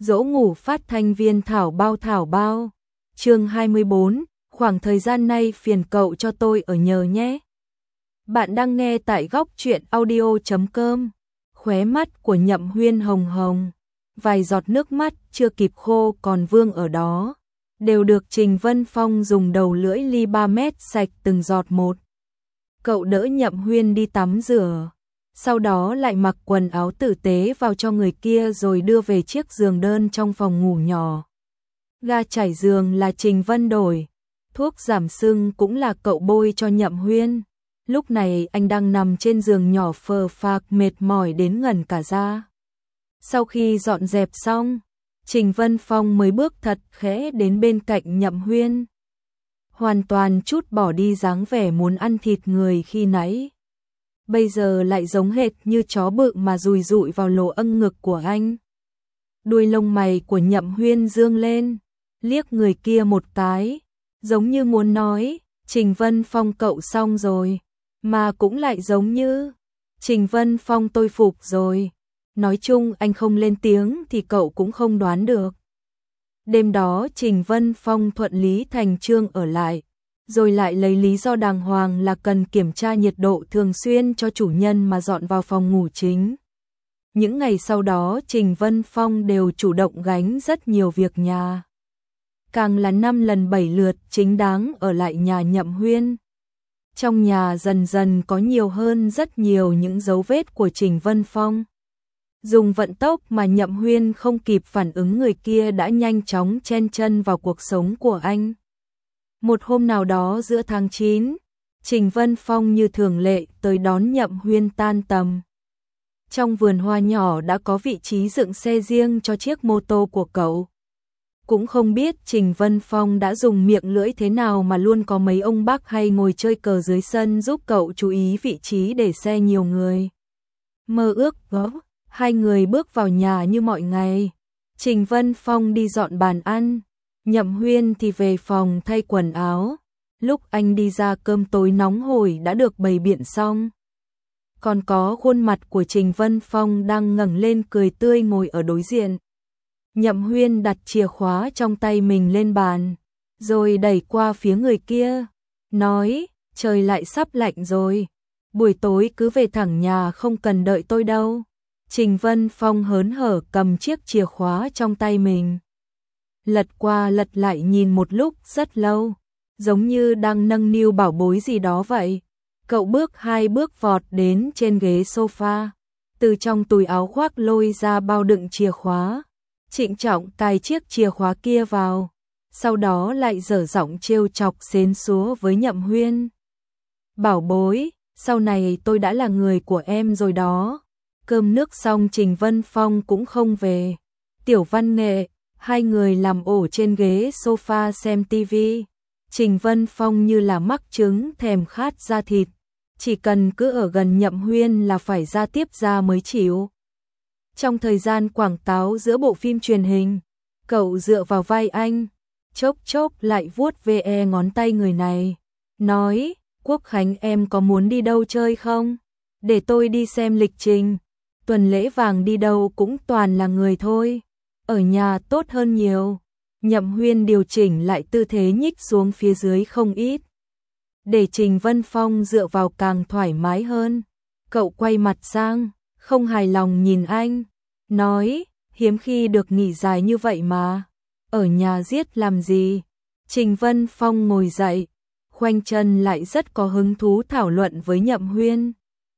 Dỗ ngủ phát thanh viên thảo bao. Chương 24, khoảng thời gian nay phiền cậu cho tôi ở nhờ nhé. Bạn đang nghe tại góc truyện audio.com. Khóe mắt của Nhậm Huyên hồng hồng, vài giọt nước mắt chưa kịp khô còn vương ở đó, đều được Trình Vân Phong dùng đầu lưỡi ly 3 mét sạch từng giọt một. Cậu đỡ Nhậm Huyên đi tắm rửa, sau đó lại mặc quần áo tử tế vào cho người kia rồi đưa về chiếc giường đơn trong phòng ngủ nhỏ. Ga trải giường là Trình Vân đổi, thuốc giảm sưng cũng là cậu bôi cho Nhậm Huyên. Lúc này anh đang nằm trên giường nhỏ phờ phạc mệt mỏi đến ngẩn cả da. Sau khi dọn dẹp xong, Trình Vân Phong mới bước thật khẽ đến bên cạnh Nhậm Huyên. Hoàn toàn trút bỏ đi dáng vẻ muốn ăn thịt người khi nãy. Bây giờ lại giống hệt như chó bự mà dùi dụi vào lỗ âng ngực của anh. Đuôi lông mày của Nhậm Huyên dương lên, liếc người kia một cái, giống như muốn nói, Trình Vân Phong cậu xong rồi, mà cũng lại giống như, Trình Vân Phong tôi phục rồi. Nói chung anh không lên tiếng thì cậu cũng không đoán được. Đêm đó Trình Vân Phong thuận lý thành chương ở lại, rồi lại lấy lý do đàng hoàng là cần kiểm tra nhiệt độ thường xuyên cho chủ nhân mà dọn vào phòng ngủ chính. Những ngày sau đó Trình Vân Phong đều chủ động gánh rất nhiều việc nhà. Càng là 5 lần 7 lượt chính đáng ở lại nhà Nhậm Huyên. Trong nhà dần dần có nhiều hơn rất nhiều những dấu vết của Trình Vân Phong. Dùng vận tốc mà Nhậm Huyên không kịp phản ứng, người kia đã nhanh chóng chen chân vào cuộc sống của anh. Một hôm nào đó giữa tháng 9, Trình Vân Phong như thường lệ tới đón Nhậm Huyên tan tầm. Trong vườn hoa nhỏ đã có vị trí dựng xe riêng cho chiếc mô tô của cậu. Cũng không biết Trình Vân Phong đã dùng miệng lưỡi thế nào mà luôn có mấy ông bác hay ngồi chơi cờ dưới sân giúp cậu chú ý vị trí để xe nhiều người. Mơ ước gốc. Hai người bước vào nhà như mọi ngày. Trình Vân Phong đi dọn bàn ăn, Nhậm Huyên thì về phòng thay quần áo. Lúc anh đi ra cơm tối nóng hổi đã được bày biện xong. Còn có khuôn mặt của Trình Vân Phong đang ngẩng lên cười tươi ngồi ở đối diện. Nhậm Huyên đặt chìa khóa trong tay mình lên bàn, rồi đẩy qua phía người kia, nói, trời lại sắp lạnh rồi, buổi tối cứ về thẳng nhà không cần đợi tôi đâu. Trình Vân Phong hớn hở cầm chiếc chìa khóa trong tay mình, lật qua lật lại nhìn một lúc rất lâu, giống như đang nâng niu bảo bối gì đó vậy. Cậu bước 2 bước vọt đến trên ghế sofa, từ trong túi áo khoác lôi ra bao đựng chìa khóa, trịnh trọng cài chiếc chìa khóa kia vào, sau đó lại dở giọng trêu chọc xến xúa với Nhậm Huyên. Bảo bối, sau này tôi đã là người của em rồi đó. Cơm nước xong Trình Vân Phong cũng không về. Tiểu văn nghệ, hai người làm ổ trên ghế sofa xem tivi. Trình Vân Phong như là mắc chứng thèm khát da thịt. Chỉ cần cứ ở gần Nhậm Huyên là phải ra tiếp ra mới chịu. Trong thời gian quảng cáo giữa bộ phim truyền hình, cậu dựa vào vai anh, chốc chốc lại vuốt ve ngón tay người này. Nói, Quốc Khánh em có muốn đi đâu chơi không? Để tôi đi xem lịch trình. Tuần lễ vàng đi đâu cũng toàn là người thôi, ở nhà tốt hơn nhiều. Nhậm Huyên điều chỉnh lại tư thế nhích xuống phía dưới không ít, để Trình Vân Phong dựa vào càng thoải mái hơn. Cậu quay mặt sang, không hài lòng nhìn anh, nói, hiếm khi được nghỉ dài như vậy mà, ở nhà giết làm gì? Trình Vân Phong ngồi dậy, khoanh chân lại rất có hứng thú thảo luận với Nhậm Huyên.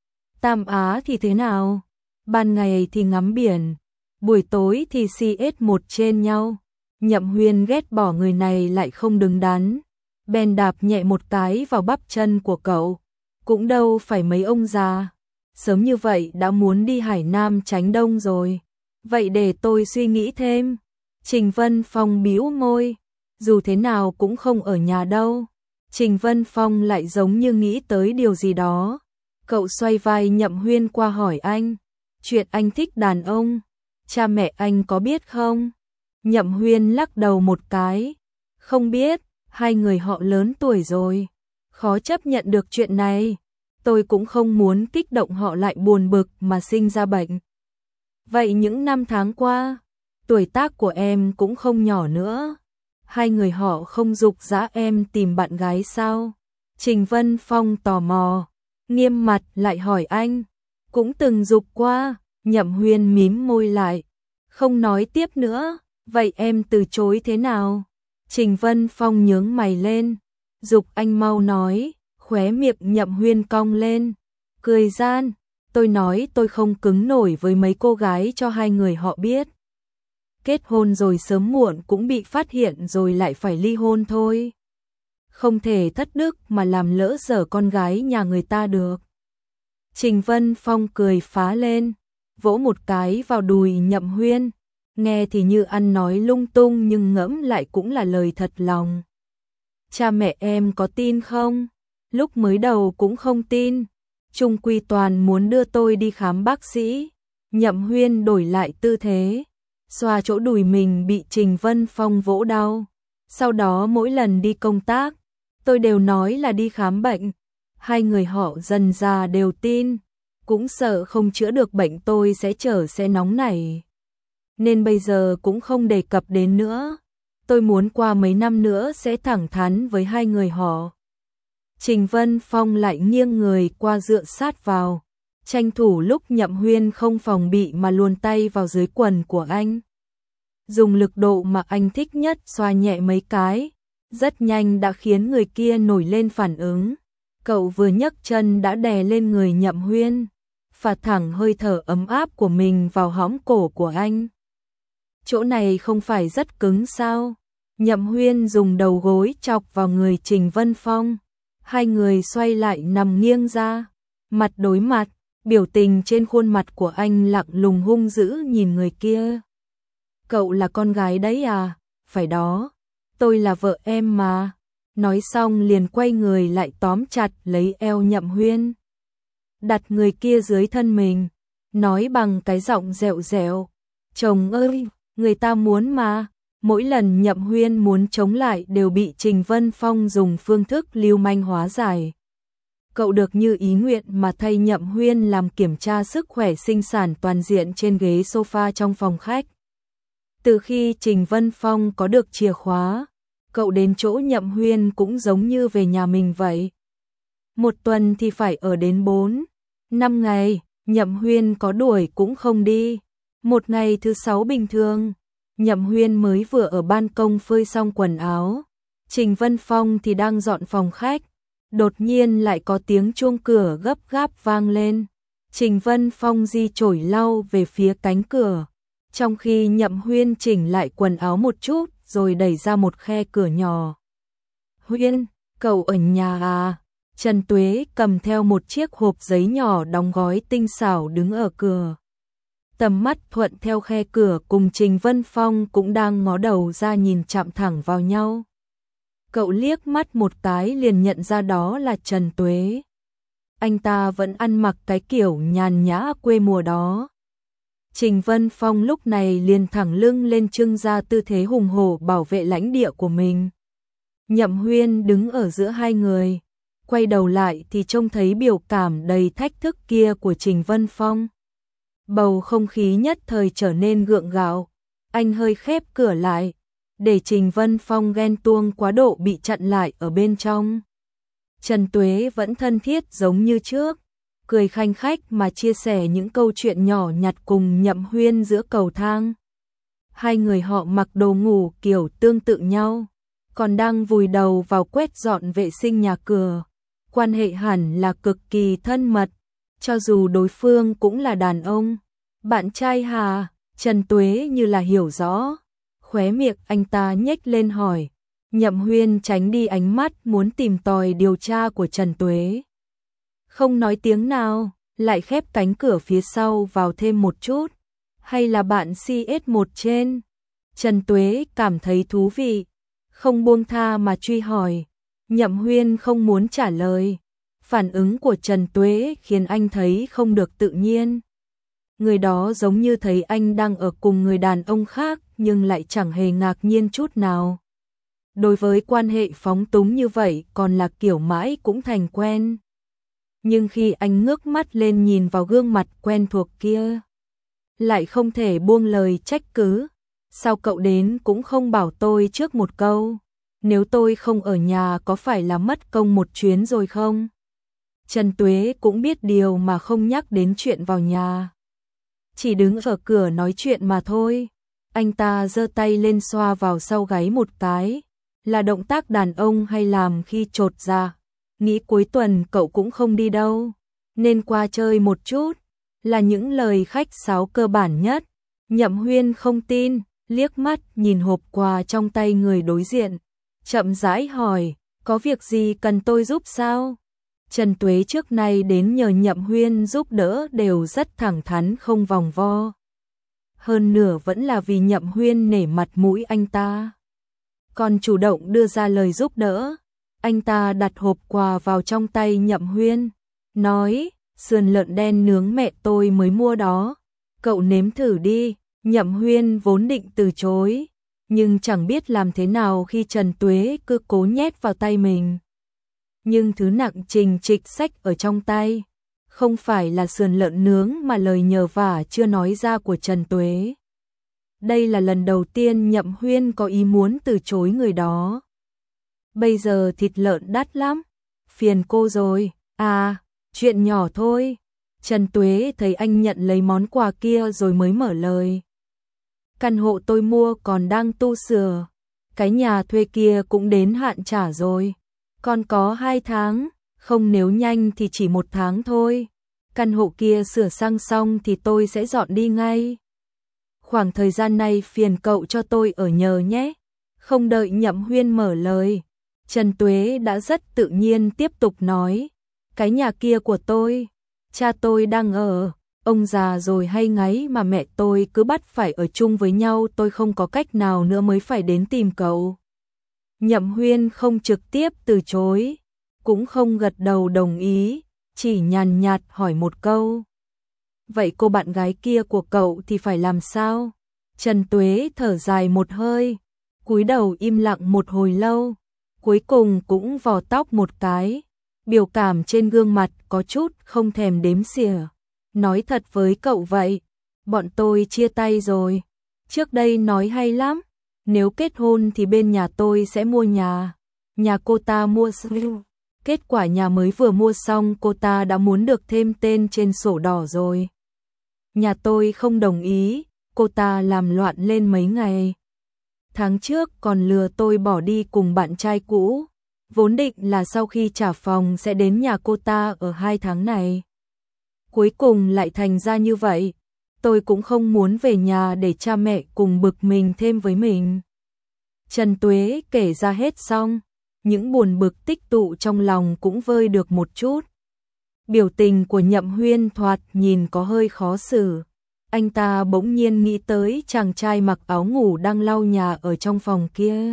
Tam Á thì thế nào? Ban ngày thì ngắm biển, buổi tối thì CS1 trên nhau. Nhậm Huyên ghét bỏ người này lại không đứng đắn, bèn đạp nhẹ một cái vào bắp chân của cậu. Cũng đâu phải mấy ông già, sớm như vậy đã muốn đi Hải Nam tránh đông rồi. Vậy để tôi suy nghĩ thêm. Trình Vân Phong bĩu môi, dù thế nào cũng không ở nhà đâu. Trình Vân Phong lại giống như nghĩ tới điều gì đó. Cậu xoay vai Nhậm Huyên qua hỏi anh, chuyện anh thích đàn ông, cha mẹ anh có biết không? Nhậm Huyên lắc đầu một cái, không biết, hai người họ lớn tuổi rồi, khó chấp nhận được chuyện này. Tôi cũng không muốn kích động họ lại buồn bực mà sinh ra bệnh. Vậy những năm tháng qua, tuổi tác của em cũng không nhỏ nữa. Hai người họ không giục giã em tìm bạn gái sao? Trình Vân Phong tò mò, nghiêm mặt lại hỏi anh. Cũng từng giục qua. Nhậm Huyên mím môi lại, không nói tiếp nữa. Vậy em từ chối thế nào? Trình Vân Phong nhướng mày lên, giục anh mau nói. Khóe miệng Nhậm Huyên cong lên, cười gian. Tôi nói tôi không cứng nổi với mấy cô gái cho hai người họ biết. Kết hôn rồi sớm muộn cũng bị phát hiện rồi lại phải ly hôn thôi. Không thể thất đức mà làm lỡ dở con gái nhà người ta được. Trình Vân Phong cười phá lên, vỗ một cái vào đùi Nhậm Huyên. Nghe thì như ăn nói lung tung nhưng ngẫm lại cũng là lời thật lòng. Cha mẹ em có tin không? Lúc mới đầu cũng không tin. Trung quy toàn muốn đưa tôi đi khám bác sĩ. Nhậm Huyên đổi lại tư thế, xoa chỗ đùi mình bị Trình Vân Phong vỗ đau. Sau đó mỗi lần đi công tác, tôi đều nói là đi khám bệnh. Hai người họ dần già đều tin, cũng sợ không chữa được bệnh tôi sẽ nóng nảy. Nên bây giờ cũng không đề cập đến nữa. Tôi muốn qua mấy năm nữa sẽ thẳng thắn với hai người họ. Trình Vân Phong lại nghiêng người qua dựa sát vào, tranh thủ lúc Nhậm Huyên không phòng bị mà luồn tay vào dưới quần của anh. Dùng lực độ mà anh thích nhất xoa nhẹ mấy cái, rất nhanh đã khiến người kia nổi lên phản ứng. Cậu vừa nhấc chân đã đè lên người Nhậm Huyên, phả thẳng hơi thở ấm áp của mình vào hõm cổ của anh. Chỗ này không phải rất cứng sao? Nhậm Huyên dùng đầu gối chọc vào người Trình Vân Phong. Hai người xoay lại nằm nghiêng ra, mặt đối mặt, biểu tình trên khuôn mặt của anh lạnh lùng hung dữ nhìn người kia. Cậu là con gái đấy à? Phải đó, tôi là vợ em mà. Nói xong liền quay người lại tóm chặt lấy eo Nhậm Huyên, đặt người kia dưới thân mình, nói bằng cái giọng dẻo dẻo. Chồng ơi, người ta muốn mà. Mỗi lần Nhậm Huyên muốn chống lại đều bị Trình Vân Phong dùng phương thức lưu manh hóa giải. Cậu được như ý nguyện mà thay Nhậm Huyên làm kiểm tra sức khỏe sinh sản toàn diện trên ghế sofa trong phòng khách. Từ khi Trình Vân Phong có được chìa khóa, cậu đến chỗ Nhậm Huyên cũng giống như về nhà mình vậy. Một tuần thì phải ở đến 4-5 ngày, Nhậm Huyên có đuổi cũng không đi. Một ngày thứ 6 bình thường, Nhậm Huyên mới vừa ở ban công phơi xong quần áo, Trình Vân Phong thì đang dọn phòng khách. Đột nhiên lại có tiếng chuông cửa gấp gáp vang lên. Trình Vân Phong di chổi lau về phía cánh cửa, trong khi Nhậm Huyên chỉnh lại quần áo một chút rồi đẩy ra một khe cửa nhỏ. Huyên, cậu ở nhà à? Trần Tuế cầm theo một chiếc hộp giấy nhỏ đóng gói tinh xảo đứng ở cửa. Tầm mắt thuận theo khe cửa cùng Trình Vân Phong cũng đang ngó đầu ra nhìn chạm thẳng vào nhau. Cậu liếc mắt một cái liền nhận ra đó là Trần Tuế. Anh ta vẫn ăn mặc cái kiểu nhàn nhã quê mùa đó. Trình Vân Phong lúc này liền thẳng lưng lên trưng ra tư thế hùng hổ bảo vệ lãnh địa của mình. Nhậm Huyên đứng ở giữa hai người, quay đầu lại thì trông thấy biểu cảm đầy thách thức kia của Trình Vân Phong. Bầu không khí nhất thời trở nên gượng gạo, anh hơi khép cửa lại, để Trình Vân Phong ghen tuông quá độ bị chặn lại ở bên trong. Trần Tuế vẫn thân thiết giống như trước, cười khanh khách mà chia sẻ những câu chuyện nhỏ nhặt cùng Nhậm Huyên giữa cầu thang. Hai người họ mặc đồ ngủ kiểu tương tự nhau, còn đang vùi đầu vào quét dọn vệ sinh nhà cửa. Quan hệ hẳn là cực kỳ thân mật, cho dù đối phương cũng là đàn ông. Bạn trai Hà, Trần Tuế như là hiểu rõ. Khóe miệng anh ta nhếch lên hỏi. Nhậm Huyên tránh đi ánh mắt muốn tìm tòi điều tra của Trần Tuế. Không nói tiếng nào, lại khép cánh cửa phía sau vào thêm một chút. Hay là bạn CS1 trên? Trần Tuế cảm thấy thú vị, không buông tha mà truy hỏi. Nhậm Huyên không muốn trả lời. Phản ứng của Trần Tuế khiến anh thấy không được tự nhiên. Người đó giống như thấy anh đang ở cùng người đàn ông khác nhưng lại chẳng hề ngạc nhiên chút nào. Đối với quan hệ phóng túng như vậy còn là kiểu mãi cũng thành quen. Nhưng khi anh ngước mắt lên nhìn vào gương mặt quen thuộc kia, lại không thể buông lời trách cứ. sao cậu đến cũng không bảo tôi trước một câu, nếu tôi không ở nhà có phải là mất công một chuyến rồi không? Trần Tuế cũng biết điều mà không nhắc đến chuyện vào nhà. Chỉ đứng ở cửa nói chuyện mà thôi. Anh ta giơ tay lên xoa vào sau gáy một cái, là động tác đàn ông hay làm khi chột dạ. Nghĩ cuối tuần cậu cũng không đi đâu, nên qua chơi một chút, là những lời khách sáo cơ bản nhất. Nhậm Huyên không tin, liếc mắt nhìn hộp quà trong tay người đối diện, chậm rãi hỏi, có việc gì cần tôi giúp sao? Trần Tuế trước nay đến nhờ Nhậm Huyên giúp đỡ đều rất thẳng thắn không vòng vo. Hơn nửa vẫn là vì Nhậm Huyên nể mặt mũi anh ta. Còn chủ động đưa ra lời giúp đỡ. Anh ta đặt hộp quà vào trong tay Nhậm Huyên, nói, sườn lợn đen nướng mẹ tôi mới mua đó, cậu nếm thử đi. Nhậm Huyên vốn định từ chối, nhưng chẳng biết làm thế nào khi Trần Tuế cứ cố nhét vào tay mình. Nhưng thứ nặng trình trịch xách ở trong tay, không phải là sườn lợn nướng mà lời nhờ vả chưa nói ra của Trần Tuế. Đây là lần đầu tiên Nhậm Huyên có ý muốn từ chối người đó. Bây giờ thịt lợn đắt lắm, phiền cô rồi. À, chuyện nhỏ thôi. Trần Tuế thấy anh nhận lấy món quà kia rồi mới mở lời. Căn hộ tôi mua còn đang tu sửa, cái nhà thuê kia cũng đến hạn trả rồi. Còn có 2 tháng, không nếu nhanh thì chỉ 1 tháng thôi. Căn hộ kia sửa sang xong thì tôi sẽ dọn đi ngay. Khoảng thời gian này phiền cậu cho tôi ở nhờ nhé. Không đợi Nhậm Huyên mở lời, Trần Tuế đã rất tự nhiên tiếp tục nói. Cái nhà kia của tôi, cha tôi đang ở, ông già rồi hay ngáy mà mẹ tôi cứ bắt phải ở chung với nhau, tôi không có cách nào nữa mới phải đến tìm cậu. Nhậm Huyên không trực tiếp từ chối, cũng không gật đầu đồng ý, chỉ nhàn nhạt hỏi một câu. Vậy cô bạn gái kia của cậu thì phải làm sao? Trần Tuế thở dài một hơi, cúi đầu im lặng một hồi lâu, cuối cùng cũng vò tóc một cái, biểu cảm trên gương mặt có chút không thèm đếm xỉa. Nói thật với cậu vậy, bọn tôi chia tay rồi. Trước đây nói hay lắm, nếu kết hôn thì bên nhà tôi sẽ mua nhà. Nhà cô ta mua xong. Kết quả nhà mới vừa mua xong cô ta đã muốn được thêm tên trên sổ đỏ rồi. Nhà tôi không đồng ý, cô ta làm loạn lên mấy ngày. Tháng trước còn lừa tôi bỏ đi cùng bạn trai cũ. Vốn định là sau khi trả phòng sẽ đến nhà cô ta ở 2 tháng này. Cuối cùng lại thành ra như vậy. Tôi cũng không muốn về nhà để cha mẹ cùng bực mình thêm với mình. Trần Tuế kể ra hết xong, những buồn bực tích tụ trong lòng cũng vơi được một chút. Biểu tình của Nhậm Huyên thoạt nhìn có hơi khó xử. Anh ta bỗng nhiên nghĩ tới chàng trai mặc áo ngủ đang lau nhà ở trong phòng kia.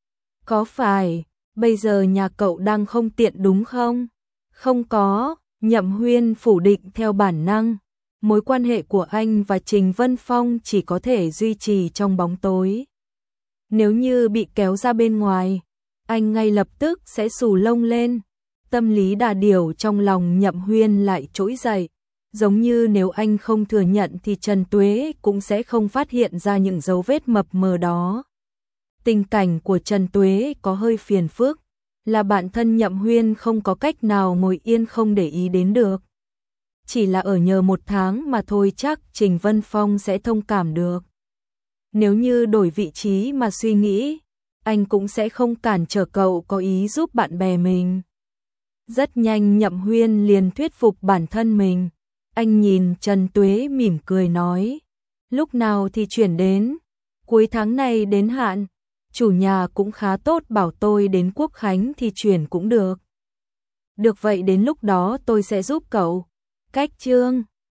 Có phải, bây giờ nhà cậu đang không tiện đúng không? Không có, Nhậm Huyên phủ định theo bản năng. Mối quan hệ của anh và Trình Vân Phong chỉ có thể duy trì trong bóng tối. Nếu như bị kéo ra bên ngoài, anh ngay lập tức sẽ xù lông lên. Tâm lý đà điểu trong lòng Nhậm Huyên lại trỗi dậy. Giống như nếu anh không thừa nhận thì Trần Tuế cũng sẽ không phát hiện ra những dấu vết mập mờ đó. Tình cảnh của Trần Tuế có hơi phiền phức, là bạn thân Nhậm Huyên không có cách nào ngồi yên không để ý đến được. Chỉ là ở nhờ 1 tháng mà thôi chắc Trình Vân Phong sẽ thông cảm được. Nếu như đổi vị trí mà suy nghĩ, anh cũng sẽ không cản trở cậu có ý giúp bạn bè mình. Rất nhanh Nhậm Huyên liền thuyết phục bản thân mình. Anh nhìn Trần Tuế mỉm cười nói, lúc nào thì chuyển đến, cuối tháng này đến hạn, chủ nhà cũng khá tốt bảo tôi đến Quốc Khánh thì chuyển cũng được. Được vậy đến lúc đó tôi sẽ giúp cậu. Cách chương